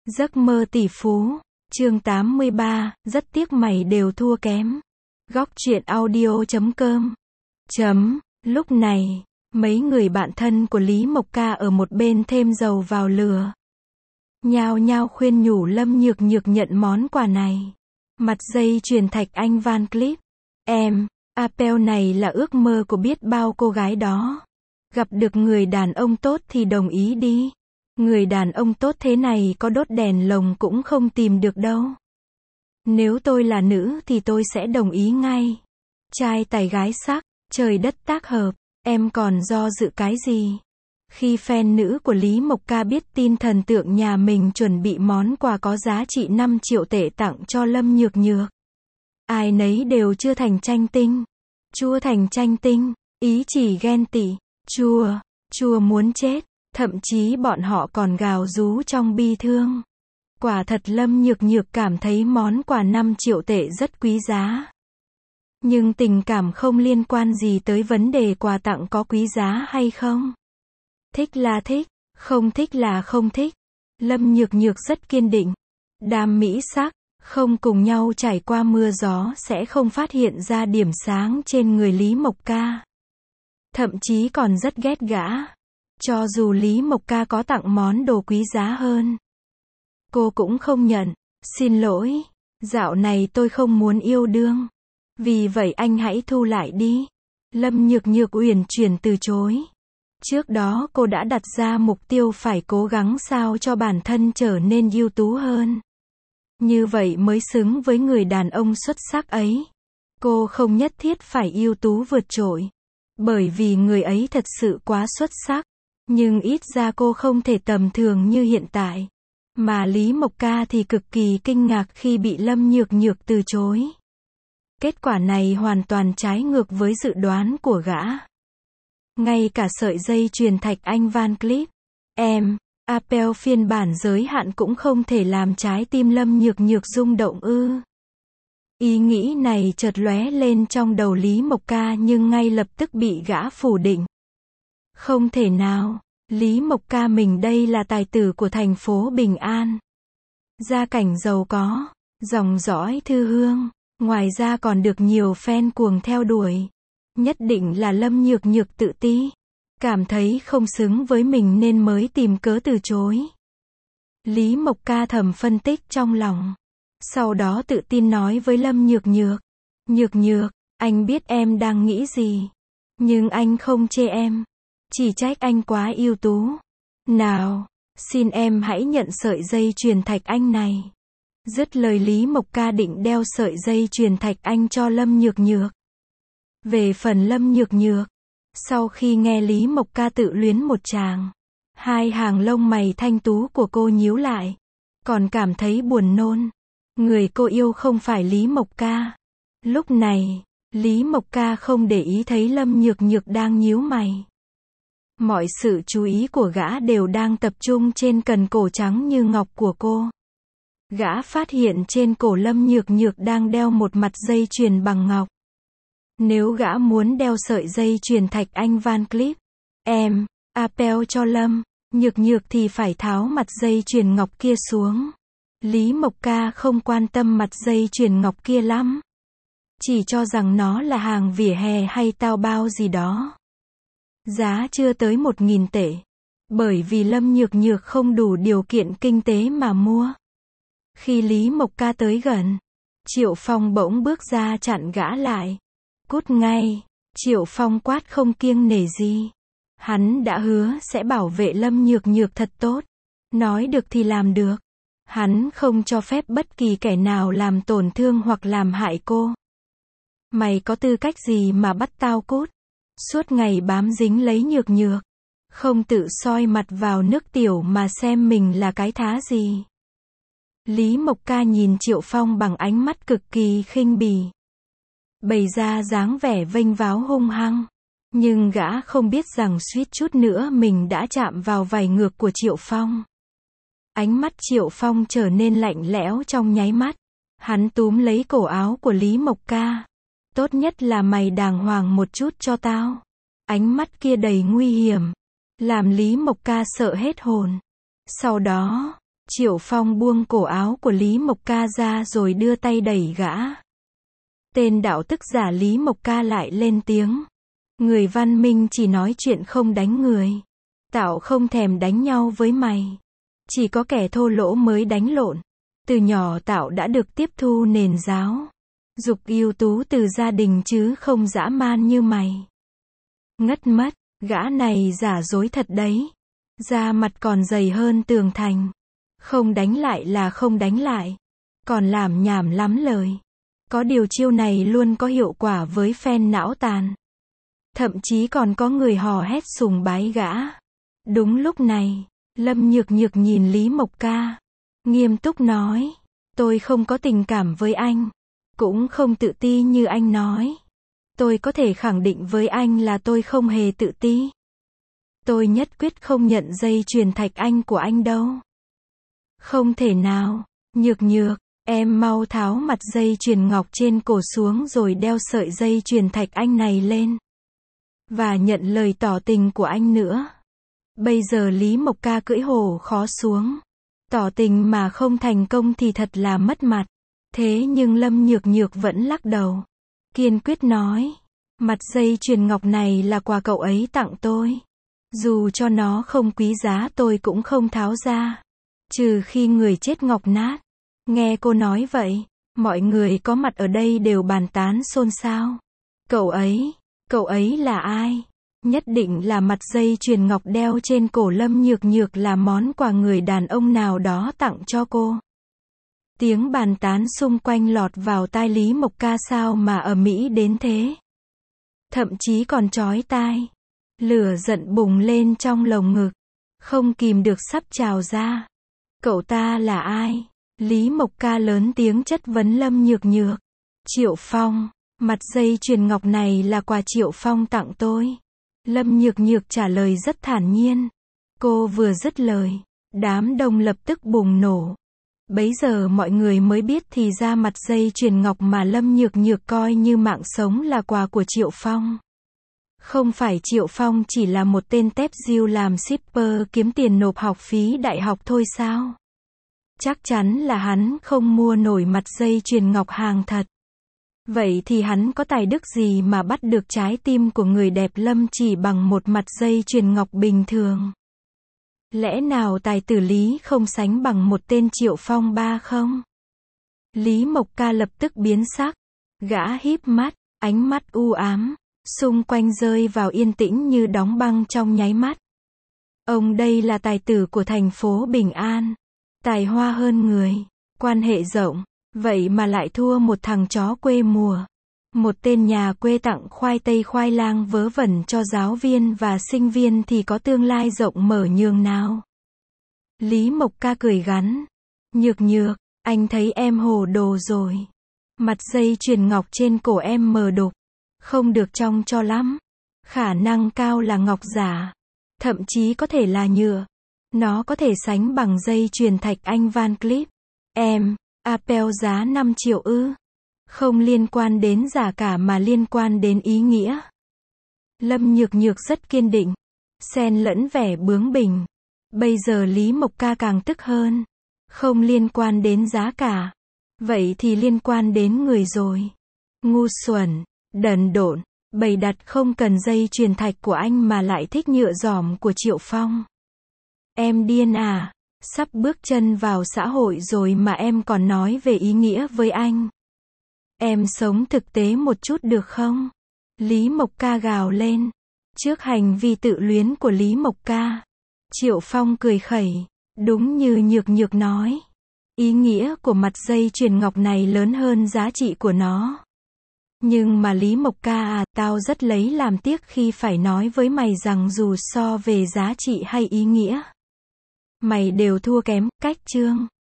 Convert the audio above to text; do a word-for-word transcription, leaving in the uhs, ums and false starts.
Giấc mơ tỷ phú, chương tám mươi ba, rất tiếc mày đều thua kém. Góc truyện audio chấm com. Chấm, lúc này, mấy người bạn thân của Lý Mộc Ca ở một bên thêm dầu vào lửa. Nhao nhao khuyên nhủ Lâm Nhược Nhược nhận món quà này. Mặt dây chuyền thạch anh Van Cleef. Em, Apple này là ước mơ của biết bao cô gái đó. Gặp được người đàn ông tốt thì đồng ý đi. Người đàn ông tốt thế này có đốt đèn lồng cũng không tìm được đâu. Nếu tôi là nữ thì tôi sẽ đồng ý ngay. Trai tài gái sắc, trời đất tác hợp, em còn do dự cái gì? Khi fan nữ của Lý Mộc Ca biết tin thần tượng nhà mình chuẩn bị món quà có giá trị năm triệu tệ tặng cho Lâm Nhược Nhược, ai nấy đều chưa thành tranh tinh. Chua thành tranh tinh, ý chỉ ghen tị, chua, chua muốn chết. Thậm chí bọn họ còn gào rú trong bi thương. Quả thật Lâm Nhược Nhược cảm thấy món quà năm triệu tệ rất quý giá. Nhưng tình cảm không liên quan gì tới vấn đề quà tặng có quý giá hay không. Thích là thích, không thích là không thích. Lâm Nhược Nhược rất kiên định. Đam mỹ sắc, không cùng nhau trải qua mưa gió sẽ không phát hiện ra điểm sáng trên người Lý Mộc Ca. Thậm chí còn rất ghét gã. Cho dù Lý Mộc Ca có tặng món đồ quý giá hơn, cô cũng không nhận. Xin lỗi, dạo này tôi không muốn yêu đương. Vì vậy anh hãy thu lại đi. Lâm Nhược Nhược uyển chuyển từ chối. Trước đó cô đã đặt ra mục tiêu phải cố gắng sao cho bản thân trở nên ưu tú hơn. Như vậy mới xứng với người đàn ông xuất sắc ấy. Cô không nhất thiết phải ưu tú vượt trội. Bởi vì người ấy thật sự quá xuất sắc. Nhưng ít ra cô không thể tầm thường như hiện tại. Mà Lý Mộc Ca thì cực kỳ kinh ngạc khi bị Lâm Nhược Nhược từ chối. Kết quả này hoàn toàn trái ngược với dự đoán của gã. Ngay cả sợi dây chuyền thạch anh Van Cleef, em, Apple phiên bản giới hạn cũng không thể làm trái tim Lâm Nhược Nhược rung động ư. Ý nghĩ này chợt lóe lên trong đầu Lý Mộc Ca nhưng ngay lập tức bị gã phủ định. Không thể nào, Lý Mộc Ca mình đây là tài tử của thành phố Bình An. Gia cảnh giàu có, dòng dõi thư hương, ngoài ra còn được nhiều fan cuồng theo đuổi. Nhất định là Lâm Nhược Nhược tự ti, cảm thấy không xứng với mình nên mới tìm cớ từ chối. Lý Mộc Ca thầm phân tích trong lòng. Sau đó tự tin nói với Lâm Nhược Nhược. Nhược Nhược, anh biết em đang nghĩ gì. Nhưng anh không chê em. Chỉ trách anh quá ưu tú. Nào, xin em hãy nhận sợi dây chuyền thạch anh này. Dứt lời Lý Mộc Ca định đeo sợi dây chuyền thạch anh cho Lâm Nhược Nhược. Về phần Lâm Nhược Nhược, sau khi nghe Lý Mộc Ca tự luyến một tràng, hai hàng lông mày thanh tú của cô nhíu lại. Còn cảm thấy buồn nôn. Người cô yêu không phải Lý Mộc Ca. Lúc này, Lý Mộc Ca không để ý thấy Lâm Nhược Nhược đang nhíu mày. Mọi sự chú ý của gã đều đang tập trung trên cần cổ trắng như ngọc của cô. Gã phát hiện trên cổ Lâm Nhược Nhược đang đeo một mặt dây chuyền bằng ngọc. Nếu gã muốn đeo sợi dây chuyền thạch anh Van Cleef, em, Apple cho Lâm Nhược Nhược thì phải tháo mặt dây chuyền ngọc kia xuống. Lý Mộc Ca không quan tâm mặt dây chuyền ngọc kia lắm. Chỉ cho rằng nó là hàng vỉa hè hay tao bao gì đó. Giá chưa tới một nghìn tệ. Bởi vì Lâm Nhược Nhược không đủ điều kiện kinh tế mà mua. Khi Lý Mộc Ca tới gần, Triệu Phong bỗng bước ra chặn gã lại. Cút ngay, Triệu Phong quát không kiêng nể gì. Hắn đã hứa sẽ bảo vệ Lâm Nhược Nhược thật tốt. Nói được thì làm được. Hắn không cho phép bất kỳ kẻ nào làm tổn thương hoặc làm hại cô. Mày có tư cách gì mà bắt tao cút? Suốt ngày bám dính lấy Nhược Nhược. Không tự soi mặt vào nước tiểu mà xem mình là cái thá gì. Lý Mộc Ca nhìn Triệu Phong bằng ánh mắt cực kỳ khinh bỉ. Bày ra dáng vẻ vênh váo hung hăng. Nhưng gã không biết rằng suýt chút nữa mình đã chạm vào vảy ngược của Triệu Phong. Ánh mắt Triệu Phong trở nên lạnh lẽo trong nháy mắt. Hắn túm lấy cổ áo của Lý Mộc Ca. Tốt nhất là mày đàng hoàng một chút cho tao. Ánh mắt kia đầy nguy hiểm. Làm Lý Mộc Ca sợ hết hồn. Sau đó, Triệu Phong buông cổ áo của Lý Mộc Ca ra rồi đưa tay đẩy gã. Tên đạo tức giả Lý Mộc Ca lại lên tiếng. Người văn minh chỉ nói chuyện không đánh người. Tao không thèm đánh nhau với mày. Chỉ có kẻ thô lỗ mới đánh lộn. Từ nhỏ tao đã được tiếp thu nền giáo dục ưu tú từ gia đình chứ không dã man như mày. Ngất mất, gã này giả dối thật đấy. Da mặt còn dày hơn tường thành. Không đánh lại là không đánh lại. Còn làm nhảm lắm lời. Có điều chiêu này luôn có hiệu quả với fan não tàn. Thậm chí còn có người hò hét sùng bái gã. Đúng lúc này, Lâm Nhược Nhược nhìn Lý Mộc Ca. Nghiêm túc nói. Tôi không có tình cảm với anh. Cũng không tự ti như anh nói. Tôi có thể khẳng định với anh là tôi không hề tự ti. Tôi nhất quyết không nhận dây chuyền thạch anh của anh đâu. Không thể nào. Nhược Nhược, em mau tháo mặt dây chuyền ngọc trên cổ xuống rồi đeo sợi dây chuyền thạch anh này lên. Và nhận lời tỏ tình của anh nữa. Bây giờ Lý Mộc Ca cưỡi hổ khó xuống. Tỏ tình mà không thành công thì thật là mất mặt. Thế nhưng Lâm Nhược Nhược vẫn lắc đầu. Kiên quyết nói. Mặt dây chuyền ngọc này là quà cậu ấy tặng tôi. Dù cho nó không quý giá tôi cũng không tháo ra. Trừ khi người chết ngọc nát. Nghe cô nói vậy, mọi người có mặt ở đây đều bàn tán xôn xao. Cậu ấy, cậu ấy là ai? Nhất định là mặt dây chuyền ngọc đeo trên cổ Lâm Nhược Nhược là món quà người đàn ông nào đó tặng cho cô. Tiếng bàn tán xung quanh lọt vào tai Lý Mộc Ca sao mà ầm ĩ đến thế. Thậm chí còn chói tai. Lửa giận bùng lên trong lồng ngực. Không kìm được sắp trào ra. Cậu ta là ai? Lý Mộc Ca lớn tiếng chất vấn Lâm Nhược Nhược. Triệu Phong, mặt dây chuyền ngọc này là quà Triệu Phong tặng tôi. Lâm Nhược Nhược trả lời rất thản nhiên. Cô vừa dứt lời, đám đông lập tức bùng nổ. Bấy giờ mọi người mới biết thì ra mặt dây chuyền ngọc mà Lâm Nhược Nhược coi như mạng sống là quà của Triệu Phong. Không phải Triệu Phong chỉ là một tên tép diêu làm shipper kiếm tiền nộp học phí đại học thôi sao? Chắc chắn là hắn không mua nổi mặt dây chuyền ngọc hàng thật. Vậy thì hắn có tài đức gì mà bắt được trái tim của người đẹp Lâm chỉ bằng một mặt dây chuyền ngọc bình thường? Lẽ nào tài tử Lý không sánh bằng một tên Triệu Phong ba không? Lý Mộc Ca lập tức biến sắc. Gã híp mắt, ánh mắt u ám. Xung quanh rơi vào yên tĩnh như đóng băng trong nháy mắt. Ông đây là tài tử của thành phố Bình An. Tài hoa hơn người. Quan hệ rộng. Vậy mà lại thua một thằng chó quê mùa. Một tên nhà quê tặng khoai tây khoai lang vớ vẩn cho giáo viên và sinh viên thì có tương lai rộng mở nhường nào. Lý Mộc Ca cười gắn. Nhược Nhược, anh thấy em hồ đồ rồi. Mặt dây chuyền ngọc trên cổ em mờ đục. Không được trong cho lắm. Khả năng cao là ngọc giả. Thậm chí có thể là nhựa. Nó có thể sánh bằng dây chuyền thạch anh Van Cleef. Em, Apple giá năm triệu ư. Không liên quan đến giả cả mà liên quan đến ý nghĩa. Lâm Nhược Nhược rất kiên định. Xen lẫn vẻ bướng bỉnh. Bây giờ Lý Mộc Ca càng tức hơn. Không liên quan đến giá cả. Vậy thì liên quan đến người rồi. Ngu xuẩn, đần độn, bày đặt không cần dây chuyền thạch của anh mà lại thích nhựa giỏm của Triệu Phong. Em điên à? Sắp bước chân vào xã hội rồi mà em còn nói về ý nghĩa với anh. Em sống thực tế một chút được không? Lý Mộc Ca gào lên. Trước hành vi tự luyến của Lý Mộc Ca, Triệu Phong cười khẩy. Đúng như Nhược Nhược nói. Ý nghĩa của mặt dây chuyền ngọc này lớn hơn giá trị của nó. Nhưng mà Lý Mộc Ca à, tao rất lấy làm tiếc khi phải nói với mày rằng dù so về giá trị hay ý nghĩa, mày đều thua kém, cách chương.